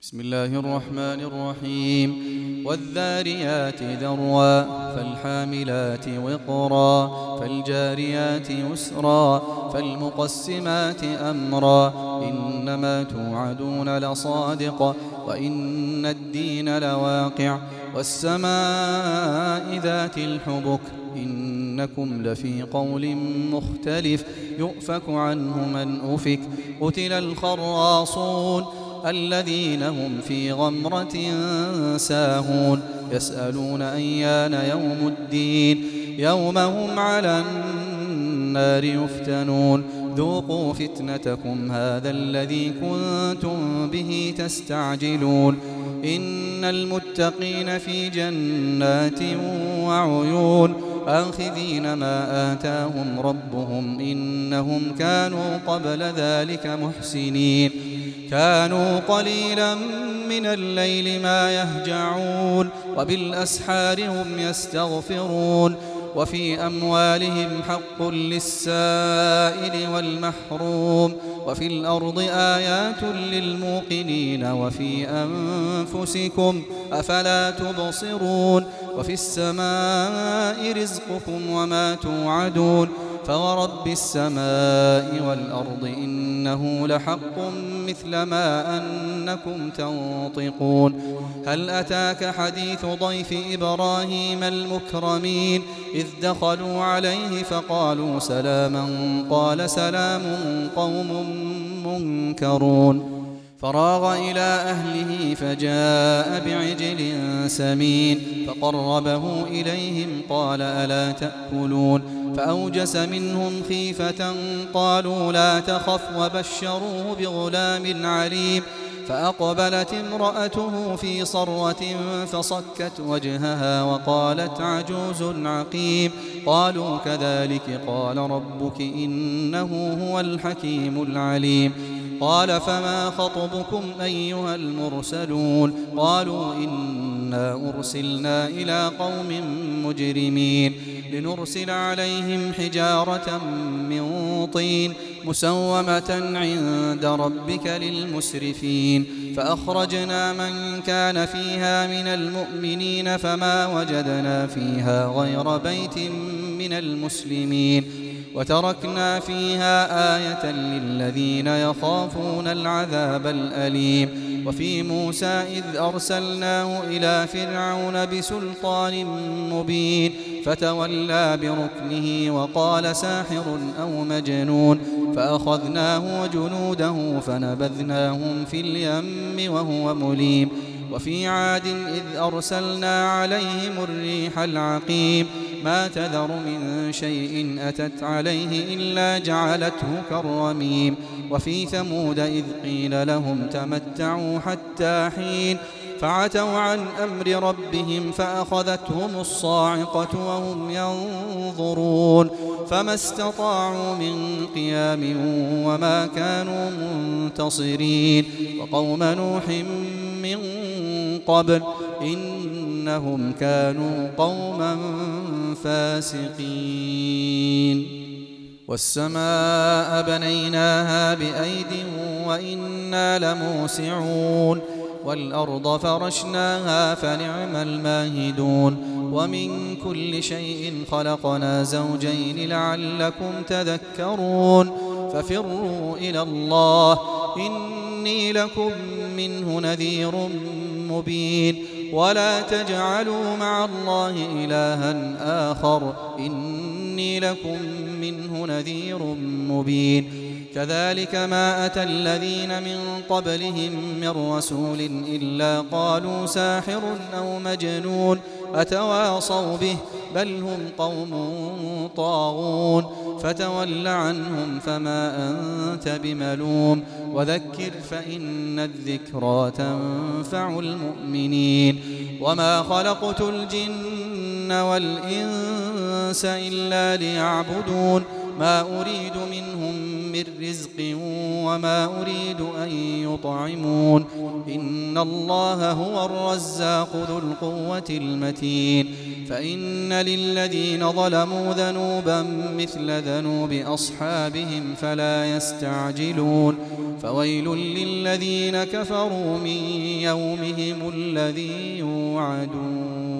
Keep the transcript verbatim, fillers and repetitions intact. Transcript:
بسم الله الرحمن الرحيم والذاريات ذروا فالحاملات وقرا فالجاريات يسرا فالمقسمات أمرا إنما توعدون لصادق وإن الدين لواقع والسماء ذات الحبك إنكم لفي قول مختلف يؤفك عنه من أفك قتل الخراصون الذين هم في غمرة ساهون يسألون أيان يوم الدين يوم هم على النار يفتنون ذوقوا فتنتكم هذا الذي كنتم به تستعجلون إن المتقين في جنات وعيون آخذين ما آتاهم ربهم إنهم كانوا قبل ذلك محسنين كانوا قليلا من الليل ما يهجعون وبالأسحار هم يستغفرون وفي أموالهم حق للسائل والمحروم وفي الأرض آيات للموقنين وفي أنفسكم أفلا تبصرون وفي السماء رزقكم وما توعدون فورب السماء والأرض إنه لحق مثل ما أنكم تنطقون هل أتاك حديث ضيف إبراهيم المكرمين إذ دخلوا عليه فقالوا سلاما قال سلام قوم منكرون فراغ إلى أهله فجاء بعجل سمين فقربه إليهم قال ألا تأكلون فأوجس منهم خيفة قالوا لا تخف وبشروه بغلام عليم فأقبلت امرأته في صرة فصكت وجهها وقالت عجوز عقيم قالوا كذلك قال ربك إنه هو الحكيم العليم قال فما خطبكم أيها المرسلون قالوا إنا أرسلنا إلى قوم مجرمين لنرسل عليهم حجارة من طين مسومة عند ربك للمسرفين فأخرجنا من كان فيها من المؤمنين فما وجدنا فيها غير بيت من المسلمين وتركنا فيها آية للذين يخافون العذاب الأليم وفي موسى إذ أرسلناه إلى فرعون بسلطان مبين فتولى بركنه وقال ساحر أو مجنون فأخذناه وجنوده فنبذناهم في اليم وهو مليم وفي عاد إذ أرسلنا عليهم الريح العقيم ما تذر من شيء أتت عليه إلا جعلته كالرميم وفي ثمود إذ قيل لهم تمتعوا حتى حين فعتوا عن أمر ربهم فأخذتهم الصاعقة وهم ينظرون فما استطاعوا من قيام وما كانوا منتصرين وقوم نوح من قبل إنهم كانوا قوما فاسقين والسماء بنيناها بأيد وإنا لموسعون والأرض فرشناها فنعم الماهدون ومن كل شيء خلقنا زوجين لعلكم تذكرون ففروا إلى الله إني لكم منه نذير مبين ولا تجعلوا مع الله إلها آخر إني لكم منه نذير مبين كذلك ما أتى الذين من قبلهم من رسول إلا قالوا ساحر أو مجنون أتواصوا به بل هم قوم طاغون فتول عنهم فما أنت بملوم وذكر فإن الذكرى تنفع المؤمنين وما خلقت الجن والإنس إلا ليعبدون ما أريد منهم من رزق وما أريد أن يطعمون إن الله هو الرزاق ذو القوة المتين فإن للذين ظلموا ذنوبا مثل ذنوب أصحابهم فلا يستعجلون فويل للذين كفروا من يومهم الذي يوعدون.